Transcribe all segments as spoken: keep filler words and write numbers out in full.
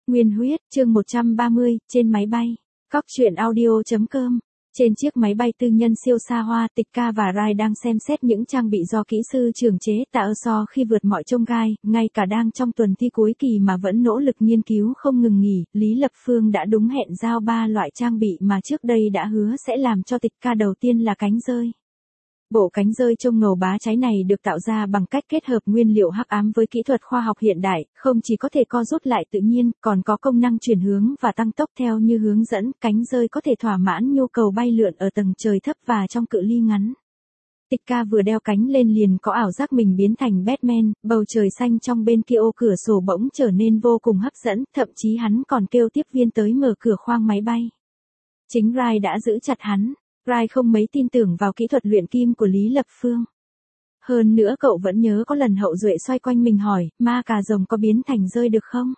Nguyên huyết, chương một trăm ba mươi, trên máy bay. Cóc truyện audio.com. Trên chiếc máy bay tư nhân siêu xa hoa, Tịch Ca và Rai đang xem xét những trang bị do kỹ sư trường chế tạo so khi vượt mọi chông gai, ngay cả đang trong tuần thi cuối kỳ mà vẫn nỗ lực nghiên cứu không ngừng nghỉ, Lý Lập Phương đã đúng hẹn giao ba loại trang bị mà trước đây đã hứa sẽ làm cho Tịch Ca. Đầu tiên là cánh rơi. Bộ cánh rơi trông ngầu bá cháy này được tạo ra bằng cách kết hợp nguyên liệu hắc ám với kỹ thuật khoa học hiện đại, không chỉ có thể co rút lại tự nhiên, còn có công năng chuyển hướng và tăng tốc theo như hướng dẫn. Cánh rơi có thể thỏa mãn nhu cầu bay lượn ở tầng trời thấp và trong cự ly ngắn. Tịch Ca vừa đeo cánh lên liền có ảo giác mình biến thành Batman, bầu trời xanh trong bên kia ô cửa sổ bỗng trở nên vô cùng hấp dẫn, thậm chí hắn còn kêu tiếp viên tới mở cửa khoang máy bay. Chính Rai đã giữ chặt hắn. Rai không mấy tin tưởng vào kỹ thuật luyện kim của Lý Lập Phương. Hơn nữa cậu vẫn nhớ có lần Hậu Duệ xoay quanh mình hỏi, ma cà rồng có biến thành rơi được không?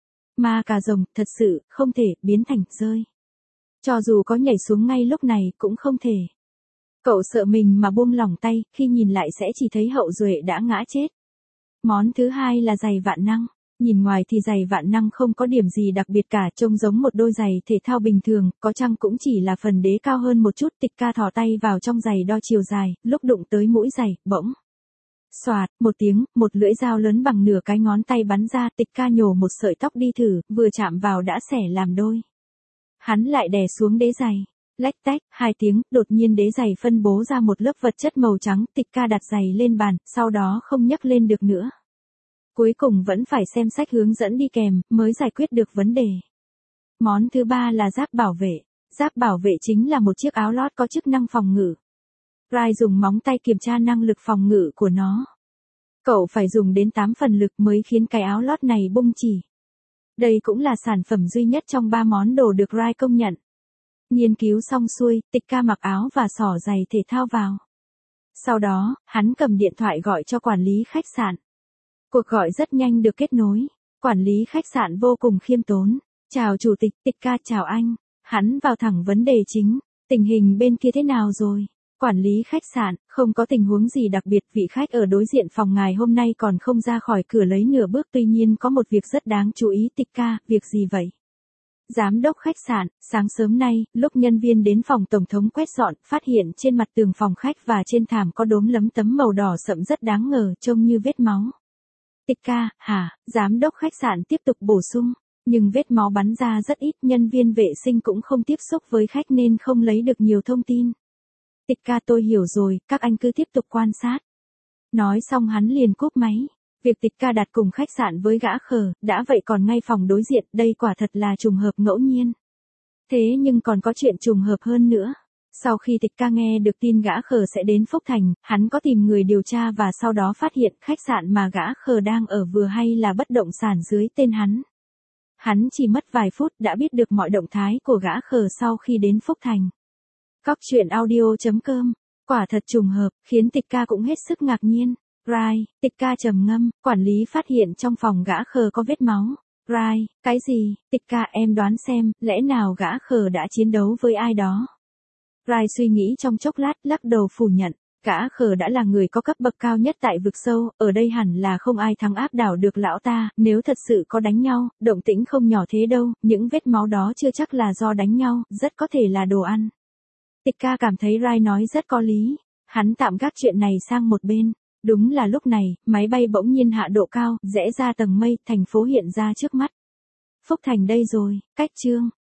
Ma cà rồng, thật sự, không thể, biến thành rơi. Cho dù có nhảy xuống ngay lúc này, cũng không thể. Cậu sợ mình mà buông lỏng tay, khi nhìn lại sẽ chỉ thấy Hậu Duệ đã ngã chết. Món thứ hai là giày vạn năng. Nhìn ngoài thì giày vạn năng không có điểm gì đặc biệt cả, trông giống một đôi giày thể thao bình thường, có chăng cũng chỉ là phần đế cao hơn một chút. Tịch Ca thò tay vào trong giày đo chiều dài, lúc đụng tới mũi giày, bỗng xoạt, một tiếng, một lưỡi dao lớn bằng nửa cái ngón tay bắn ra. Tịch Ca nhổ một sợi tóc đi thử, vừa chạm vào đã xẻ làm đôi. Hắn lại đè xuống đế giày. Lách tách, hai tiếng, đột nhiên đế giày phân bố ra một lớp vật chất màu trắng. Tịch Ca đặt giày lên bàn, sau đó không nhấc lên được nữa. Cuối cùng vẫn phải xem sách hướng dẫn đi kèm, mới giải quyết được vấn đề. Món thứ ba là giáp bảo vệ. Giáp bảo vệ chính là một chiếc áo lót có chức năng phòng ngự. Rai dùng móng tay kiểm tra năng lực phòng ngự của nó. Cậu phải dùng đến tám phần lực mới khiến cái áo lót này bung chỉ. Đây cũng là sản phẩm duy nhất trong ba món đồ được Rai công nhận. Nghiên cứu xong xuôi, Tịch Ca mặc áo và xỏ giày thể thao vào. Sau đó, hắn cầm điện thoại gọi cho quản lý khách sạn. Cuộc gọi rất nhanh được kết nối. Quản lý khách sạn vô cùng khiêm tốn. Chào chủ tịch, Tịch Ca chào anh. Hắn vào thẳng vấn đề chính. Tình hình bên kia thế nào rồi? Quản lý khách sạn, không có tình huống gì đặc biệt, vị khách ở đối diện phòng ngài hôm nay còn không ra khỏi cửa lấy nửa bước, tuy nhiên có một việc rất đáng chú ý. Tịch Ca, việc gì vậy? Giám đốc khách sạn, sáng sớm nay, lúc nhân viên đến phòng tổng thống quét dọn, phát hiện trên mặt tường phòng khách và trên thảm có đốm lấm tấm màu đỏ sậm rất đáng ngờ, trông như vết máu. Tịch Ca, hả? Giám đốc khách sạn tiếp tục bổ sung. Nhưng vết máu bắn ra rất ít, nhân viên vệ sinh cũng không tiếp xúc với khách nên không lấy được nhiều thông tin. Tịch Ca, tôi hiểu rồi, các anh cứ tiếp tục quan sát. Nói xong hắn liền cúp máy. Việc Tịch Ca đặt cùng khách sạn với gã khờ, đã vậy còn ngay phòng đối diện, đây quả thật là trùng hợp ngẫu nhiên. Thế nhưng còn có chuyện trùng hợp hơn nữa. Sau khi Tịch Ca nghe được tin gã khờ sẽ đến Phúc Thành, hắn có tìm người điều tra và sau đó phát hiện khách sạn mà gã khờ đang ở vừa hay là bất động sản dưới tên hắn. Hắn chỉ mất vài phút đã biết được mọi động thái của gã khờ sau khi đến Phúc Thành. Cóc truyện audio.com. Quả thật trùng hợp, khiến Tịch Ca cũng hết sức ngạc nhiên. Rai, Tịch Ca trầm ngâm, quản lý phát hiện trong phòng gã khờ có vết máu. Rai, cái gì? Tịch Ca, em đoán xem, lẽ nào gã khờ đã chiến đấu với ai đó? Rai suy nghĩ trong chốc lát, lắc đầu phủ nhận. Gã khờ đã là người có cấp bậc cao nhất tại vực sâu, ở đây hẳn là không ai thắng áp đảo được lão ta, nếu thật sự có đánh nhau, động tĩnh không nhỏ thế đâu, những vết máu đó chưa chắc là do đánh nhau, rất có thể là đồ ăn. Tịch Ca cảm thấy Rai nói rất có lý, hắn tạm gác chuyện này sang một bên. Đúng là lúc này, máy bay bỗng nhiên hạ độ cao, rẽ ra tầng mây, thành phố hiện ra trước mắt. Phúc Thành đây rồi, cách chương.